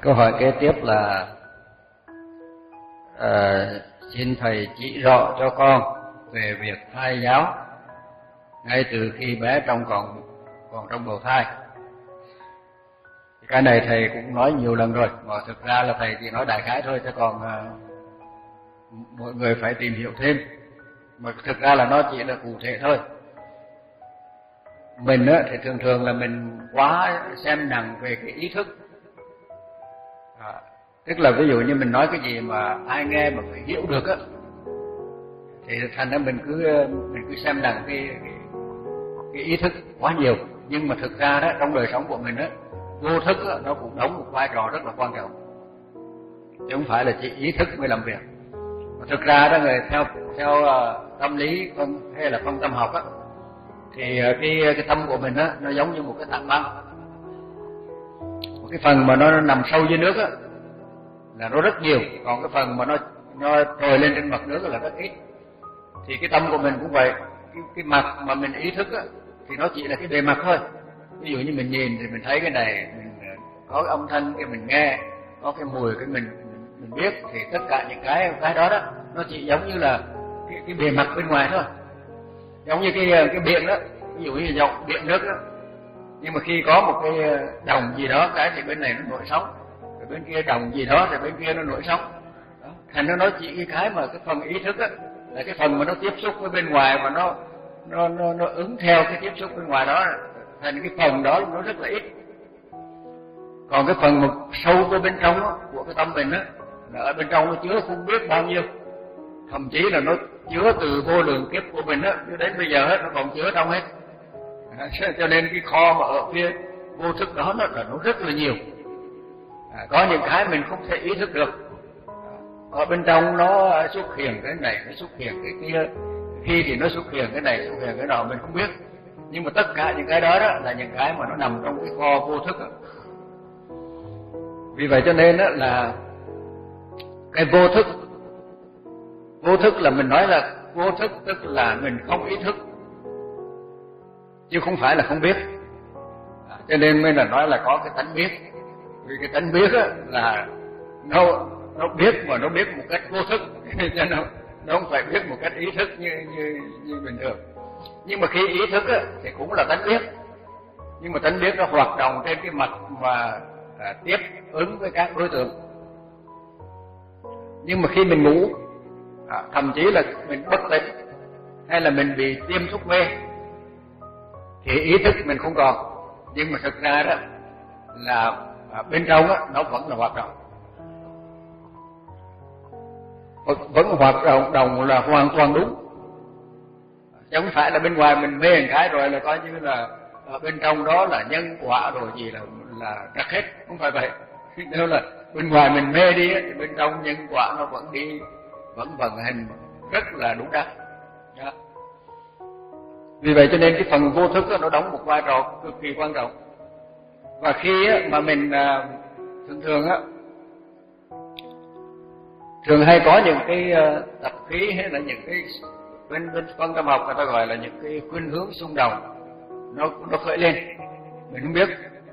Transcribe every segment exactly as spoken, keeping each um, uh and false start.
Câu hỏi kế tiếp là à, xin thầy chỉ rõ cho con về việc thai giáo ngay từ khi bé trong còn còn trong bào thai. Cái này thầy cũng nói nhiều lần rồi, mà thực ra là thầy chỉ nói đại khái thôi, chứ còn à, mọi người phải tìm hiểu thêm. Mà thực ra là nó chỉ là cụ thể thôi. Mình á, thì thường thường là mình quá xem nặng về cái ý thức. À, tức là ví dụ như mình nói cái gì mà ai nghe mà phải hiểu được á, thì thành ra mình cứ mình cứ xem nặng cái, cái cái ý thức quá nhiều. Nhưng mà thực ra đó, trong đời sống của mình á, vô thức á, nó cũng đóng một vai trò rất là quan trọng, chứ không phải là chỉ ý thức mới làm việc. Mà thực ra đó, người theo theo uh, tâm lý phân, hay là phân tâm học á, thì uh, cái cái tâm của mình á, nó giống như một cái tảng băng. Một cái phần mà nó nằm sâu dưới nước á là nó rất nhiều, còn cái phần mà nó nó trồi lên trên mặt nước là rất ít. Thì cái tâm của mình cũng vậy, cái, cái mặt mà mình ý thức á, thì nó chỉ là cái bề mặt thôi. Ví dụ như mình nhìn thì mình thấy cái này, mình có cái âm thanh cái mình nghe, có cái mùi cái mình mình, mình biết, thì tất cả những cái cái đó đó nó chỉ giống như là cái, cái bề mặt bên ngoài thôi. Giống như cái cái biển đó, ví dụ như dòng biển nước đó, nhưng mà khi có một cái đồng gì đó cái thì bên này nó nổi sóng, rồi bên kia đồng gì đó thì bên kia nó nổi sóng. Đó. Thành ra nó chỉ cái cái mà cái phần ý thức á, là cái phần mà nó tiếp xúc với bên ngoài và nó nó nó nó ứng theo cái tiếp xúc bên ngoài đó, thành cái phần đó nó rất là ít. Còn cái phần mà sâu vào bên trong đó, của cái tâm mình á, là ở bên trong nó chứa không biết bao nhiêu, thậm chí là nó chứa từ vô lượng kiếp của mình á, cho đến bây giờ hết nó còn chứa trong hết. À, cho nên cái kho mà ở phía vô thức đó nó là nó rất là nhiều. À, có những cái mình không thể ý thức được, ở bên trong nó xuất hiện cái này, nó xuất hiện cái kia, khi thì nó xuất hiện cái này, xuất hiện cái nọ mình không biết. Nhưng mà tất cả những cái đó, đó là những cái mà nó nằm trong cái kho vô thức đó. Vì vậy cho nên đó là cái vô thức, vô thức là mình nói là vô thức, tức là mình không ý thức, chứ không phải là không biết. À, cho nên mới là nói là có cái tánh biết. Vì cái tánh biết á, là nó nó biết mà nó biết một cách vô thức, cho nó nó không phải biết một cách ý thức như như như bình thường. Nhưng mà khi ý thức á, thì cũng là tánh biết, nhưng mà tánh biết nó hoạt động trên cái mặt mà à, tiếp ứng với các đối tượng. Nhưng mà khi mình ngủ, à, thậm chí là mình bất tỉnh hay là mình bị tiêm thuốc mê, thì ý thức mình không còn, nhưng mà thực ra đó là à, bên trong á, nó vẫn là hoạt động, vẫn hoạt động đồng là hoàn toàn đúng. Chứ không phải là bên ngoài mình mê một cái rồi là coi như là ở bên trong đó là nhân quả rồi gì là là trật hết, không phải vậy. Nếu là bên ngoài mình mê đi thì bên trong nhân quả nó vẫn đi, vẫn vận hành rất là đúng đắn. Đó. Vì vậy cho nên cái phần vô thức đó, nó đóng một vai trò cực kỳ quan trọng. Và khi á, mà mình à, thường thường á thường hay có những cái uh, tập khí hay là những cái bên bên phân tâm học người ta gọi là những cái khuynh hướng xung động, nó nó khởi lên mình không biết.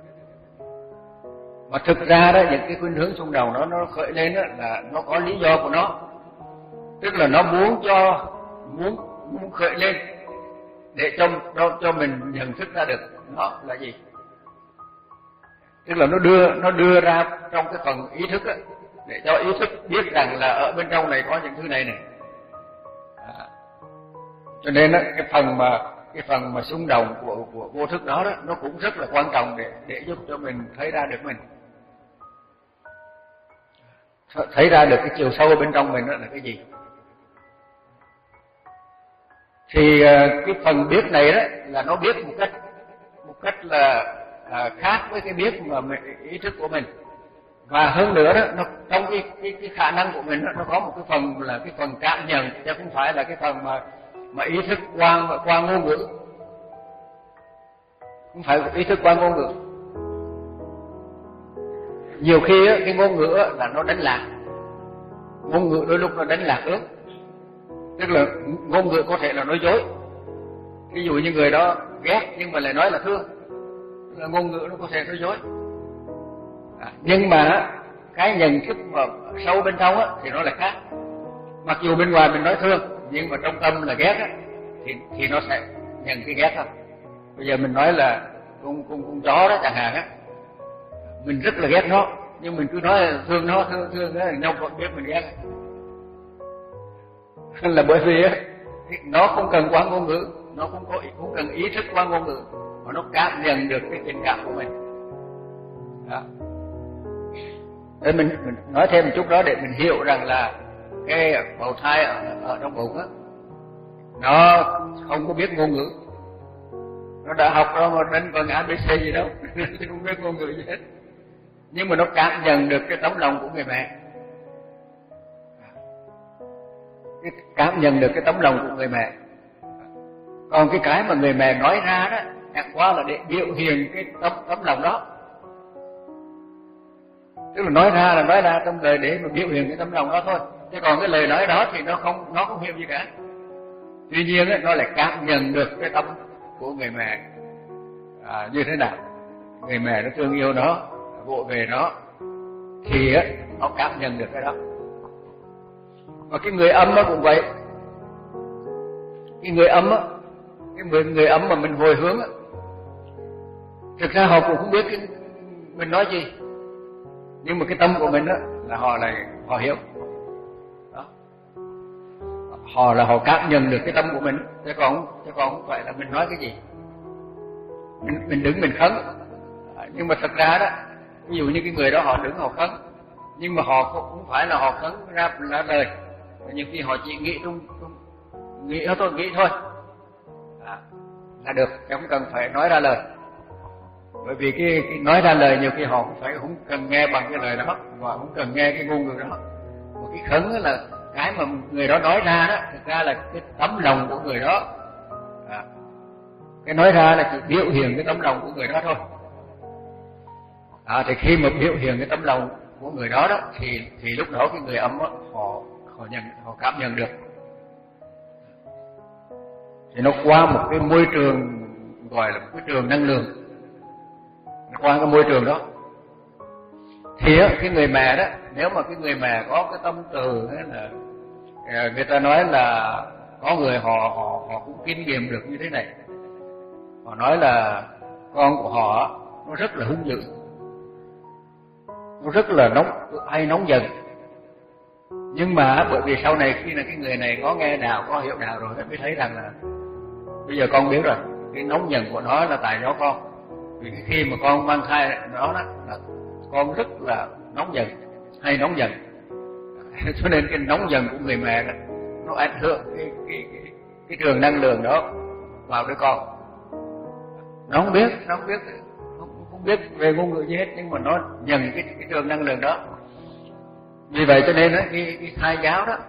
Mà thực ra đó, những cái khuynh hướng xung động đó nó khởi lên đó là nó có lý do của nó, tức là nó muốn cho muốn muốn khởi lên để cho cho, cho mình nhận thức ra được nó là gì. Tức là nó đưa nó đưa ra trong cái phần ý thức á, để cho ý thức biết rằng là ở bên trong này có những thứ này này. À. Cho nên đó, cái phần mà cái phần mà xung động của của vô thức đó đó, nó cũng rất là quan trọng để để giúp cho mình thấy ra được mình, thấy ra được cái chiều sâu bên trong mình đó là cái gì. Thì cái phần biết này đó là nó biết một cách một cách là à, khác với cái biết mà mình, ý thức của mình. Và hơn nữa đó, nó trong cái cái cái khả năng của mình đó, nó có một cái phần là cái phần cảm nhận, chứ không phải là cái phần mà mà ý thức qua qua ngôn ngữ, không phải ý thức qua ngôn ngữ. Nhiều khi á, cái ngôn ngữ á, là nó đánh lạc, ngôn ngữ đôi lúc nó đánh lạc ước, tức là ngôn ngữ có thể là nói dối. Ví dụ như người đó ghét nhưng mà lại nói là thương, là ngôn ngữ nó có thể nói dối. À, nhưng mà cái nhận thức mà sâu bên trong á thì nó lại khác. Mặc dù bên ngoài mình nói thương nhưng mà trong tâm là ghét á, thì thì nó sẽ nhận cái ghét thôi. Bây giờ mình nói là con con con chó đó chẳng hạn á, mình rất là ghét nó nhưng mình cứ nói là thương nó, thương thương nó, nhau vẫn biết mình ghét. Là bởi vì á nó không cần qua ngôn ngữ, nó không có không cần ý thức qua ngôn ngữ, mà nó cảm nhận được cái tình cảm của mình. Đó. Để mình, mình nói thêm một chút đó để mình hiểu rằng là cái bào thai ở, ở trong bụng á, nó không có biết ngôn ngữ, nó đã học đó mà đến còn a bê xê gì đâu, không biết ngôn ngữ gì hết, nhưng mà nó cảm nhận được cái tấm lòng của người mẹ, cái cảm nhận được cái tấm lòng của người mẹ. Còn cái cái mà người mẹ nói ra đó chẳng qua là để biểu hiện cái tấm tấm lòng đó, tức là nói ra là nói ra trong lời để mà biểu hiện cái tấm lòng đó thôi, chứ còn cái lời nói đó thì nó không nó không hiểu gì cả. Tuy nhiên ấy, nó lại cảm nhận được cái tâm của người mẹ à, như thế nào, người mẹ nó thương yêu nó, vỗ về nó, thì ấy, nó cảm nhận được cái đó. Và cái người âm đó cũng vậy, cái người âm á, cái người người âm mà mình hồi hướng á, thực ra họ cũng không biết cái, mình nói gì, nhưng mà cái tâm của mình á là họ là họ hiểu đó. Họ là họ cảm nhận được cái tâm của mình, chứ còn chứ còn không phải là mình nói cái gì. Mình mình đứng mình khấn, nhưng mà thật ra đó, ví dụ như cái người đó họ đứng họ khấn, nhưng mà họ không phải là họ khấn ra ra lời, nhiều khi họ chỉ nghĩ trong nghĩ thôi nghĩ thôi à, là được, không cần phải nói ra lời. Bởi vì cái, cái nói ra lời nhiều khi họ cũng phải không cần nghe bằng cái lời đó, và không cần nghe cái ngôn ngữ đó. Một cái khấn là cái mà người đó nói ra đó, thực ra là cái tấm lòng của người đó à, cái nói ra là chỉ biểu hiện cái tấm lòng của người đó thôi à, thì khi mà biểu hiện cái tấm lòng của người đó đó thì thì lúc đó cái người âm đó, họ họ nhận họ cảm nhận được, thì nó qua một cái môi trường gọi là một cái trường năng lượng, nó qua cái môi trường đó thì á, cái người mẹ đó, nếu mà cái người mẹ có cái tâm từ ấy là người ta nói là có người họ họ họ cũng kinh nghiệm được như thế này, họ nói là con của họ nó rất là hung dữ, nó rất là nóng hay nóng giận, nhưng mà bởi vì sau này khi là cái người này có nghe đạo, có hiểu đạo rồi mới thấy rằng là bây giờ con biết rồi, cái nóng giận của nó là tại do con. Vì khi mà con mang thai nó đó là con rất là nóng giận hay nóng giận, cho nên cái nóng giận của người mẹ đó, nó ảnh hưởng cái cái cái, cái trường năng lượng đó vào đứa con. Nó không biết, nó không biết, không, không biết về ngôn ngữ gì hết, nhưng mà nó nhận cái cái trường năng lượng đó. Vì vậy cho nên đó, cái cái thai giáo đó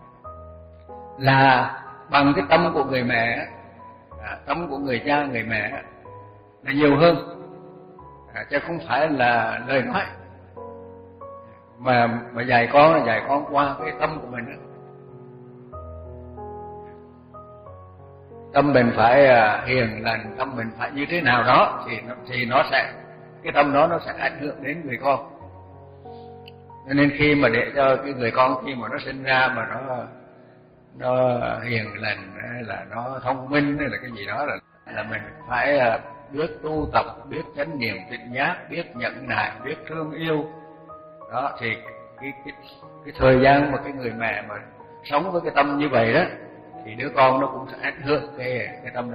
là bằng cái tâm của người mẹ, à, tâm của người cha người mẹ là nhiều hơn, à, chứ không phải là lời nói. Mà mà dạy con là dạy con qua cái tâm của mình đó. Tâm mình phải hiền lành, tâm mình phải như thế nào đó thì nó, thì nó sẽ cái tâm đó nó sẽ ảnh hưởng đến người con. Cho nên khi mà để cho cái người con khi mà nó sinh ra mà nó nó hiền lành hay là nó thông minh hay là cái gì đó là là mình phải biết tu tập, biết chánh niệm tỉnh giác, biết nhẫn nại, biết thương yêu. Đó thì cái cái cái thời gian mà cái người mẹ mà sống với cái tâm như vậy đó thì đứa con nó cũng sẽ ảnh hưởng cái cái tâm đó.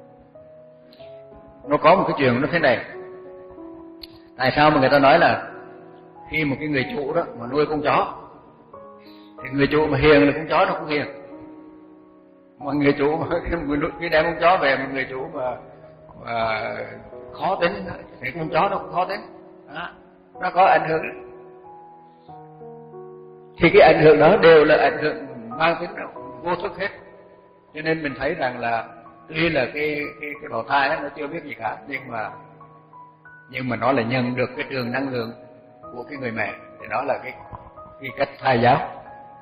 Nó có một cái chuyện nó thế này. Tại sao mà người ta nói là khi một cái người chủ đó mà nuôi con chó thì người chủ mà hiền là con chó nó cũng hiền. Mà người chủ mà cái đem con chó về mà người chủ mà, mà khó tính thì con chó nó cũng khó tính. Đó, nó có ảnh hưởng. Thì cái ảnh hưởng đó đều là ảnh hưởng mang tính vô thức hết. Cho nên mình thấy rằng là tuy là cái cái cái bào thai đó, nó chưa biết gì cả, nhưng mà nhưng mà nó là nhận được cái trường năng lượng của cái người mẹ, thì đó là cái cái cách thai giáo.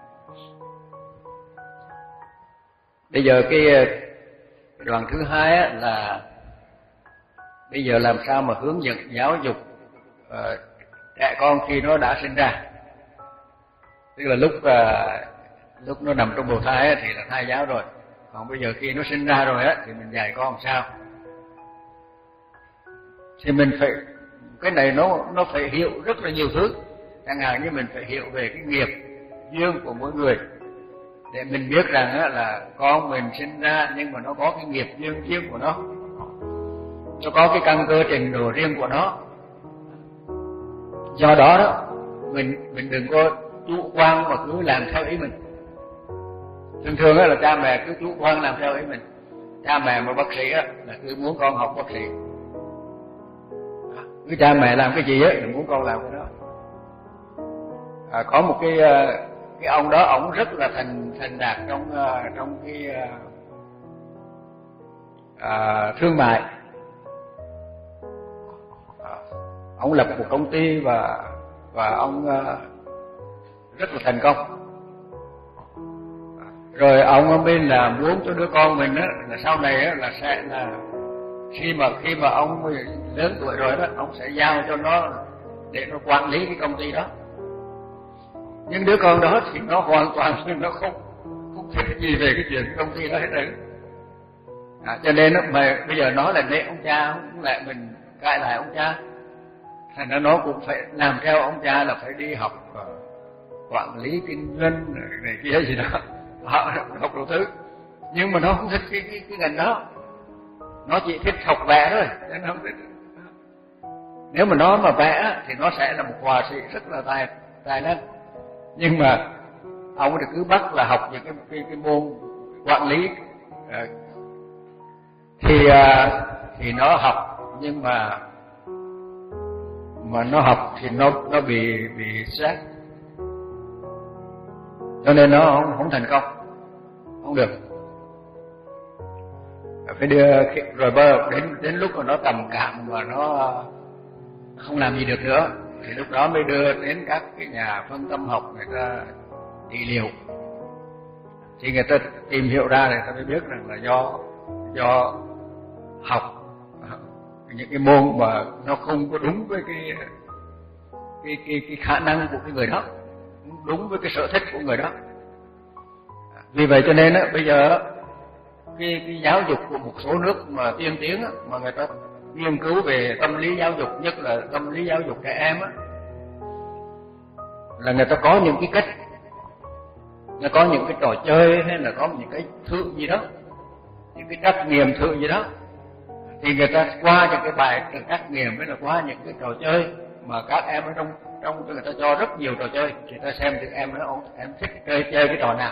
Bây giờ cái, cái đoạn thứ hai á, là bây giờ làm sao mà hướng dẫn giáo dục uh, trẻ con khi nó đã sinh ra, tức là lúc à, lúc nó nằm trong bào thai thì là thai giáo rồi, còn bây giờ khi nó sinh ra rồi á thì mình dạy con làm sao. Thì mình phải, cái này nó nó phải hiểu rất là nhiều thứ, chẳng hạn như mình phải hiểu về cái nghiệp duyên của mỗi người, để mình biết rằng á, là con mình sinh ra nhưng mà nó có cái nghiệp duyên riêng của nó, nó có cái căn cơ trình độ riêng của nó. Do đó đó mình mình đừng có chủ quan mà cứ làm theo ý mình. Thường thường á là cha mẹ cứ chủ quan làm theo ý mình. Cha mẹ mà bác sĩ á là cứ muốn con học bác sĩ, cứ cha mẹ làm cái gì á là muốn con làm cái đó. À, có một cái cái ông đó, ông rất là thành thành đạt trong trong cái à, thương mại. À, ông lập một công ty và và ông à, rất là thành công. À, rồi ông mới là muốn cho đứa con mình á là sau này á là sẽ là khi mà khi mà ông lớn tuổi rồi đó, ông sẽ giao cho nó để nó quản lý cái công ty đó. Nhưng đứa con đó thì nó hoàn toàn nó không không thích gì về cái chuyện công ty đó hết rồi. À, cho nên mà bây giờ nói là nể ông cha, cũng lại mình cãi lại ông cha, thành ra nó cũng phải làm theo ông cha, là phải đi học uh, quản lý kinh doanh này kia gì đó, học đủ thứ. Nhưng mà nó không thích cái cái, cái ngành đó, nó chỉ thích học vẽ thôi, nên nó không thích. Nếu mà nó mà vẽ thì nó sẽ là một họa sĩ rất là tài tài năng. Nhưng mà ông thì cứ bắt là học những cái cái, cái môn quản lý à, thì à, thì nó học, nhưng mà mà nó học thì nó nó bị bị stress, cho nên nó không, không thành công, không được. Phải đưa rồi bơ đến đến lúc mà nó trầm cảm và nó không làm gì được nữa, thì lúc đó mới đưa đến các cái nhà phân tâm học, người ta trị liệu. Thì người ta tìm hiểu ra, người ta mới biết rằng là do do học những cái môn mà nó không có đúng với cái cái cái, cái khả năng của cái người đó, đúng với cái sở thích của người đó. Vì vậy cho nên á, bây giờ cái, cái giáo dục của một số nước mà tiên tiến á, mà người ta nghiên cứu về tâm lý giáo dục, nhất là tâm lý giáo dục trẻ em á, là người ta có những cái cách, nó có những cái trò chơi hay là có những cái thử gì đó, những cái trắc nghiệm thử gì đó, thì người ta qua những cái bài trắc nghiệm hay là qua những cái trò chơi mà các em ở trong trong người ta cho rất nhiều trò chơi, thì ta xem được em nó em thích chơi chơi cái trò nào,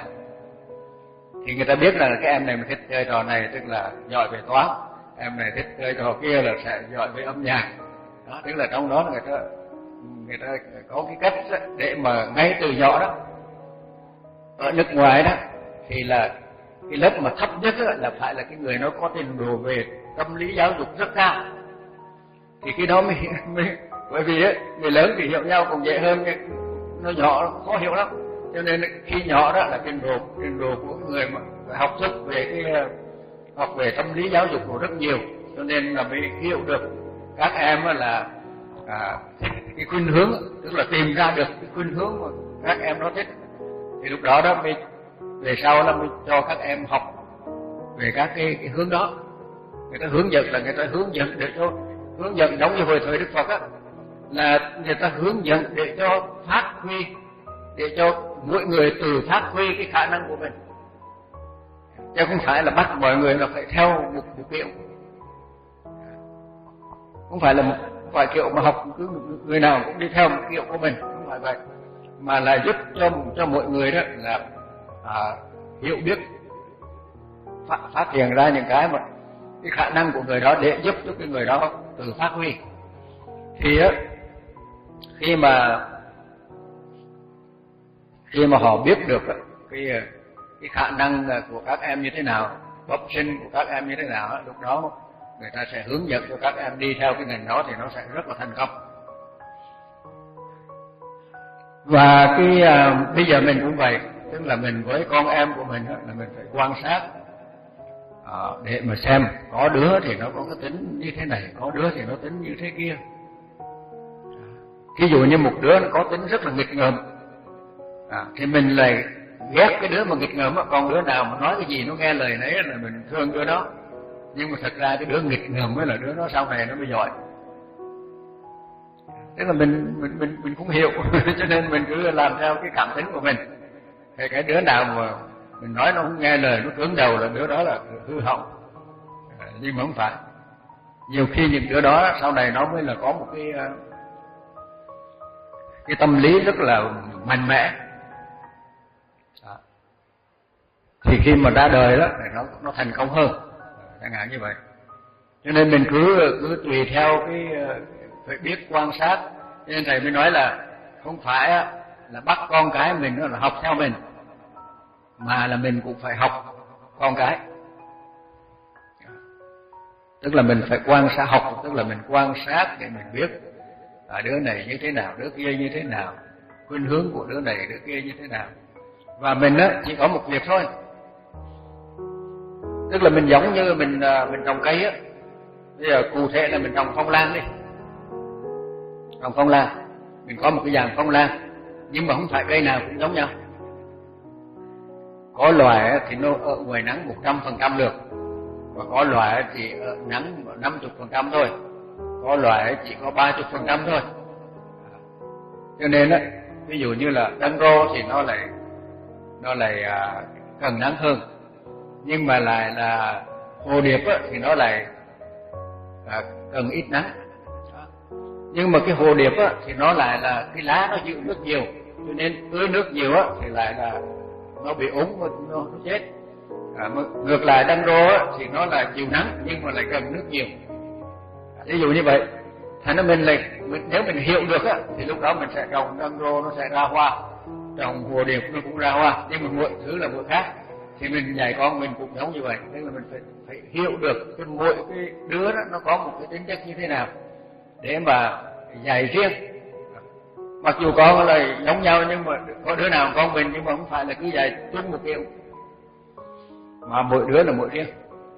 thì người ta biết là cái em này mà thích chơi trò này tức là giỏi về toán, em này thích chơi trò kia là sẽ giỏi về âm nhạc đó. Tức là trong đó người ta người ta có cái cách để mà ngay từ nhỏ đó. Ở nước ngoài đó thì là cái lớp mà thấp nhất là phải là cái người nó có trình độ về tâm lý giáo dục rất cao, thì cái đó mới, mới bởi vì ấy, người lớn thì hiểu nhau còn dễ hơn, nó nhỏ khó hiểu lắm. Cho nên khi nhỏ đó là trình độ trình độ của người mà học thức về cái học về tâm lý giáo dục của rất nhiều, cho nên là mới hiểu được các em là à, cái khuynh hướng, tức là tìm ra được cái khuynh hướng mà các em nó thích, thì lúc đó đó mới về sau là mới cho các em học về các cái, cái hướng đó. Người ta hướng dẫn là người ta hướng dẫn để cho hướng dẫn giống như hồi thời Đức Phật á, là người ta hướng dẫn để cho phát huy, để cho mỗi người tự phát huy cái khả năng của mình, chứ không phải là bắt mọi người là phải theo một, một kiểu, không phải là một vài kiểu mà học cứ người nào cũng đi theo một kiểu của mình, không phải vậy, mà là giúp cho cho mọi người đó là à, hiểu biết, phát, phát hiện ra những cái mà cái khả năng của người đó để giúp cho cái người đó tự phát huy. Thì á, khi mà khi mà họ biết được cái cái khả năng của các em như thế nào, bẩm sinh của các em như thế nào, lúc đó người ta sẽ hướng dẫn cho các em đi theo cái ngành đó, thì nó sẽ rất là thành công. Và cái à, bây giờ mình cũng vậy, tức là mình với con em của mình là mình phải quan sát à, để mà xem có đứa thì nó có cái tính như thế này, có đứa thì nó tính như thế kia. Ví dụ như một đứa nó có tính rất là nghịch ngợm, à, thì mình lại ghét cái đứa mà nghịch ngợm, còn đứa nào mà nói cái gì nó nghe lời nấy là mình thương đứa đó. Nhưng mà thật ra cái đứa nghịch ngợm mới là đứa nó sau này nó mới giỏi. Tức là mình mình mình mình cũng hiểu cho nên mình cứ làm theo cái cảm tính của mình. Thì cái đứa nào mà mình nói nó không nghe lời, nó cứng đầu là đứa đó là hư hỏng. À, nhưng mà không phải. Nhiều khi những đứa đó sau này nó mới là có một cái cái tâm lý rất là mạnh mẽ. Đó. Thì khi mà ra đời đó thì nó nó thành công hơn, chẳng hạn như vậy. Cho nên mình cứ cứ tùy theo cái phải biết quan sát. Cho nên thầy mới nói là không phải là bắt con cái mình nó là học theo mình, mà là mình cũng phải học con cái. Tức là mình phải quan sát, học tức là mình quan sát để mình biết à, đứa này như thế nào, đứa kia như thế nào, khuynh hướng của đứa này đứa kia như thế nào. Và mình á chỉ có một việc thôi. Tức là mình giống như mình mình trồng cây á. Bây giờ cụ thể là mình trồng phong lan đi. Trồng phong lan, mình có một cái dàn phong lan, nhưng mà không phải cây nào cũng giống nhau. Có loài thì nó ở ngoài nắng một trăm phần trăm được, và có loại chỉ ở nắng năm mươi phần trăm thôi, có loại chỉ có ba mươi phần trăm thôi. Cho nên á, ví dụ như là đăng rô thì nó lại nó lại à, cần nắng hơn, nhưng mà lại là hồ điệp á, thì nó lại à, cần ít nắng. Nhưng mà cái hồ điệp á, thì nó lại là cái lá nó giữ nước nhiều, cho nên tưới nước nhiều á, thì lại là nó bị úng và nó, nó chết. À, ngược lại đăng rô á, thì nó là chịu nắng nhưng mà lại cần nước nhiều. À, ví dụ như vậy, thành ra mình lại mình, nếu mình hiểu được á, thì lúc đó mình sẽ trồng đăng rô nó sẽ ra hoa, trồng hồ điệp nó cũng ra hoa, nhưng mà mỗi thứ là mỗi khác. Thì mình dạy con mình cũng giống như vậy, tức là mình phải, phải hiểu được cái mỗi cái đứa đó nó có một cái tính chất như thế nào để mà dạy riêng. Mặc dù con là giống nhau nhưng mà có đứa nào con mình, nhưng mà không phải là cứ dạy chung một kiểu, mà mỗi đứa là mỗi riêng.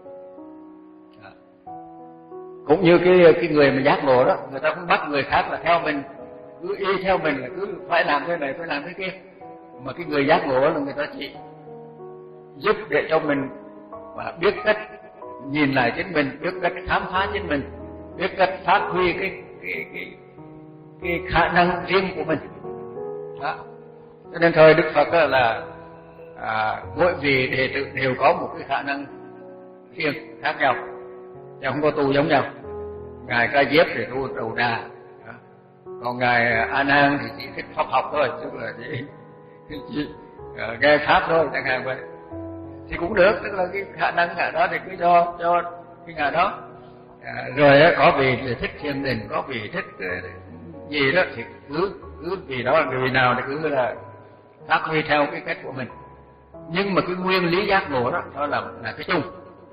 À. Cũng như cái cái người mà giác ngộ đó, người ta cũng bắt người khác là theo mình, cứ y theo mình là cứ phải làm thế này phải làm thế kia. Mà cái người giác ngộ là người ta chỉ giúp để cho mình và biết cách nhìn lại chính mình, biết cách khám phá chính mình, biết cách phát huy cái cái cái cái khả năng riêng của mình. Đó. Cho nên thời Đức Phật là à, mỗi vị đệ tử đều có một cái khả năng riêng khác nhau, chứ không có tu giống nhau. Ngài Ca Diếp thì tu đầu đà, còn ngài A Nan thì chỉ thích pháp học thôi, tức là chỉ, chỉ uh, nghe pháp thôi, chẳng hạn vậy. Thì cũng được, tức là cái khả năng ngài đó thì cứ cho cho cái ngài đó. À, rồi á, có vị thì thích thiền định, có vị thích uh, gì đó thì cứ cứ vì đó là vì nào thì cứ là phát huy theo cái cách của mình. Nhưng mà cái nguyên lý giác ngộ đó đó là là cái chung.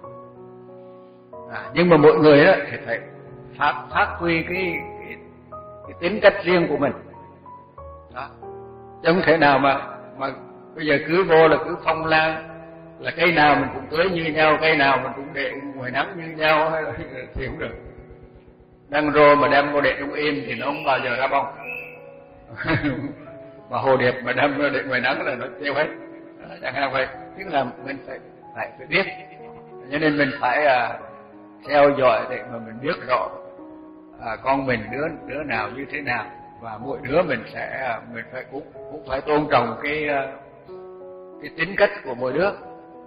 À, nhưng mà mỗi người đó thì phải phát phát huy cái, cái cái tính cách riêng của mình. Đó. Chứ không thể nào mà mà bây giờ cứ vô là cứ phong lan, là cây nào mình cũng tưới như nhau, cây nào mình cũng để ngoài nắng như nhau, hay là thì không được. Đăng rô mà đem vô để trong im thì nó không bao giờ ra bông. Mà hồ điệp mà đem vô để ngoài nắng là nó tiêu hết. Chẳng hạn vậy, tức là mình phải phải phải biết, cho nên mình phải à, theo dõi để mà mình biết rõ à, con mình đứa đứa nào như thế nào, và mỗi đứa mình sẽ mình phải cũng cũng phải tôn trọng cái cái tính cách của mỗi đứa.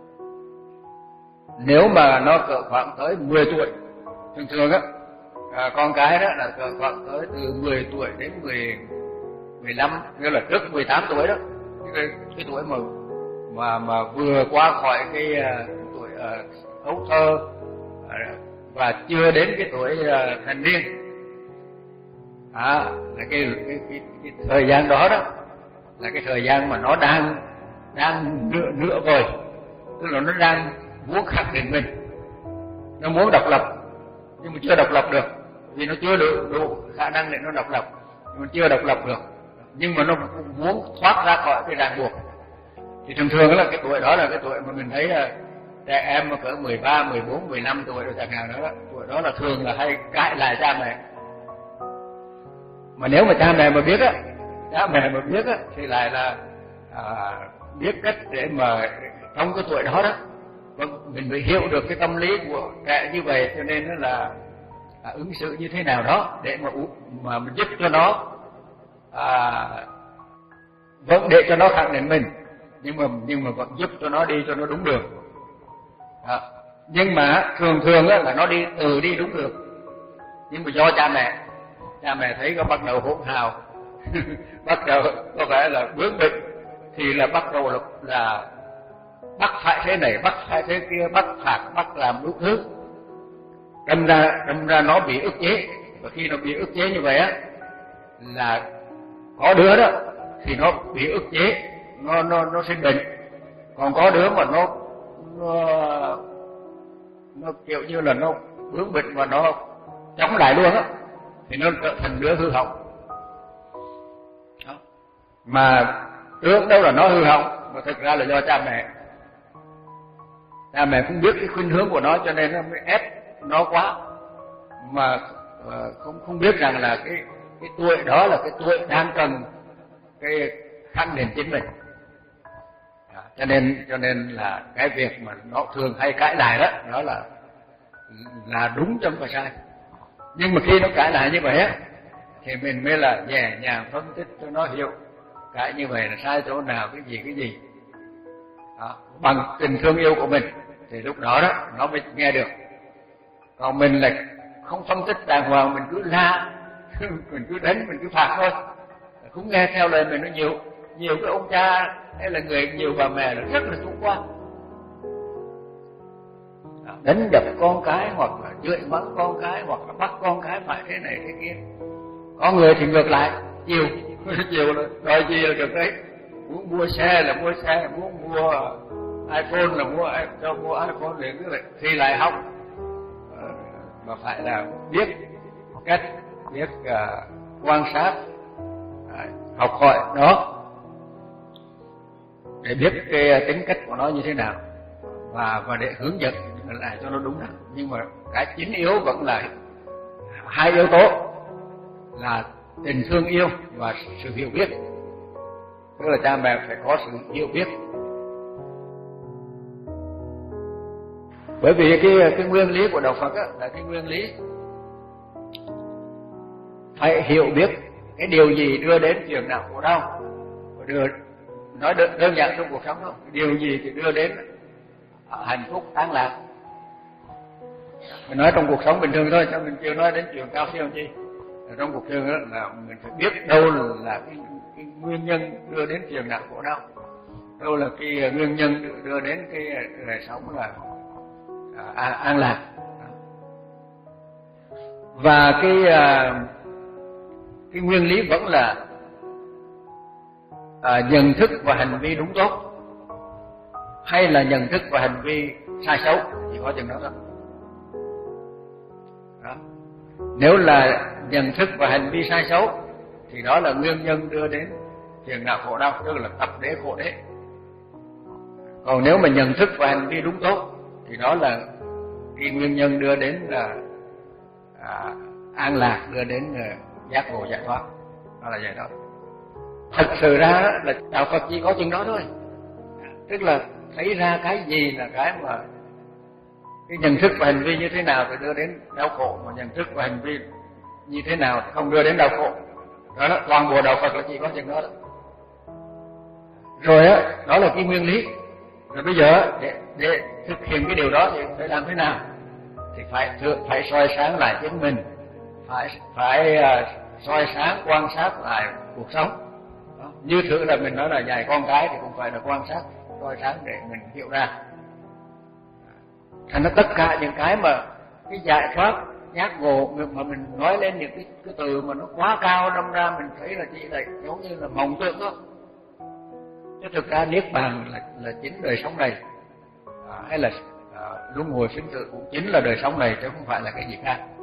Nếu mà nó cỡ khoảng tới mười tuổi, thường thường á à, con cái đó là cỡ khoảng tới từ mười tuổi đến mười mười lăm, nghĩa là trước mười tám tuổi đó, cái, cái tuổi mà mà mà vừa qua khỏi cái uh, tuổi uh, ấu thơ uh, và chưa đến cái tuổi uh, thành niên, à, là cái, cái, cái, cái thời gian đó đó là cái thời gian mà nó đang đang nửa nửa vời, tức là nó đang muốn khẳng định mình, nó muốn độc lập nhưng mà chưa độc lập được, vì nó chưa đủ, đủ khả năng để nó độc lập, nhưng mà chưa độc lập được, nhưng mà nó muốn thoát ra khỏi cái ràng buộc. Thì thường thường là cái tuổi đó là cái tuổi mà mình thấy là trẻ em mà cỡ mười ba, mười bốn, mười lăm tuổi rồi chẳng hạn đó, tuổi đó là thường là hay cãi lại cha mẹ. Mà nếu mà cha mẹ mà biết á, cha mẹ mà biết á thì lại là à, biết cách để mà trong cái tuổi đó đó mình phải hiểu được cái tâm lý của trẻ như vậy, cho nên là à, ứng xử như thế nào đó để mà mà mình giúp cho nó à, vẫn để cho nó khẳng định mình, nhưng mà nhưng mà vẫn giúp cho nó đi cho nó đúng đường. À, nhưng mà thường thường á là nó đi từ đi đúng đường, nhưng mà do cha mẹ cha mẹ thấy có bắt đầu hỗn hào bắt đầu có vẻ là bướng bỉnh thì là bắt đầu là, là bắt phải thế này, bắt phải thế kia, bắt phạt, bắt làm đủ thứ, đâm ra đâm ra nó bị ức chế. Và khi nó bị ức chế như vậy á là có đứa đó thì nó bị ức chế, nó nó nó sinh bệnh, còn có đứa mà nó nó nó kiểu như là nó bướng bỉnh và nó chống lại luôn á thì nó trở thành đứa hư hỏng. Đó. Mà tưởng đâu là nó hư hỏng mà thực ra là do cha mẹ cha mẹ cũng biết cái khuynh hướng của nó, cho nên nó mới ép nó quá, mà uh, không không biết rằng là cái cái tuổi đó là cái tuổi đang cần cái khẳng định chính mình. Đó. cho nên cho nên là cái việc mà nó thường hay cãi lại đó đó là là đúng trong và sai. Nhưng mà khi nó cãi lại như vậy á thì mình mới là nhẹ nhàng phân tích cho nó hiểu cãi như vậy là sai chỗ nào, cái gì cái gì. Đó. Bằng tình thương yêu của mình thì lúc đó đó nó mới nghe được. Còn mình là không phân tích đàng hoàng, mình cứ la mình cứ đánh, mình cứ phạt thôi, cũng nghe theo lời mình. Nó nhiều nhiều cái ông cha hay là người nhiều bà mẹ là rất là chủ quan, đánh đập con cái hoặc là chửi mắng con cái hoặc là bắt con cái phải thế này thế kia. Có người thì ngược lại, chiều chiều là đòi gì là được đấy, muốn mua xe là mua xe, muốn mua iPhone là mua cho mua iPhone, để cứ vậy thì lại học mà phải là biết cách biết uh, quan sát, uh, học hỏi nó để biết cái tính cách của nó như thế nào và và để hướng dẫn lại cho nó đúng đắn. Nhưng mà cái chính yếu vẫn là hai yếu tố là tình thương yêu và sự hiểu biết. Tức là cha mẹ phải có sự hiểu biết. Bởi vì cái cái nguyên lý của đạo Phật á, là cái nguyên lý phải hiểu biết cái điều gì đưa đến chuyện nào khổ đau, đưa nói đơn, đơn giản trong cuộc sống thôi, điều gì thì đưa đến hạnh phúc an lạc. Mình nói trong cuộc sống bình thường thôi, cho mình chưa nói đến chuyện cao siêu chi. Trong cuộc sống đó là mình phải biết đâu là cái, cái nguyên nhân đưa đến chuyện nào khổ đau, đâu là cái nguyên nhân đưa đến cái đời sống là à, an lạc. Và cái à, cái nguyên lý vẫn là à, nhận thức và hành vi đúng tốt hay là nhận thức và hành vi sai xấu, chỉ có chừng đó thôi. Đó. Nếu là nhận thức và hành vi sai xấu thì đó là nguyên nhân đưa đến phiền não khổ đau, tức là tập đế khổ đế. Còn nếu mà nhận thức và hành vi đúng tốt thì đó là cái nguyên nhân đưa đến là à, an lạc, đưa đến à, giác ngộ giải thoát. Đó là vậy đó. Thật sự ra là đạo Phật chỉ có chừng đó thôi. Tức là thấy ra cái gì là cái mà cái nhận thức và hành vi như thế nào thì đưa đến đau khổ, mà nhận thức và hành vi như thế nào thì không đưa đến đau khổ. Đó là toàn bộ đạo Phật là chỉ có chừng đó, đó. Rồi á, đó là cái nguyên lý. Rồi bây giờ để, để thực hiện cái điều đó thì phải làm thế nào? Thì phải phải soi sáng lại chính mình, phải phải uh, soi sáng quan sát lại cuộc sống. Đó. Như thử là mình nói là dạy con cái thì cũng phải là quan sát, soi sáng để mình hiểu ra. Thành ra tất cả những cái mà cái giải thoát, giác ngộ mà mình nói lên những cái, cái từ mà nó quá cao, đâm ra mình thấy là chỉ là giống như là mộng tưởng thôi. Chứ thực ra niết bàn là là chính đời sống này, à, hay là à, luân hồi sinh tử cũng chính là đời sống này chứ không phải là cái gì khác.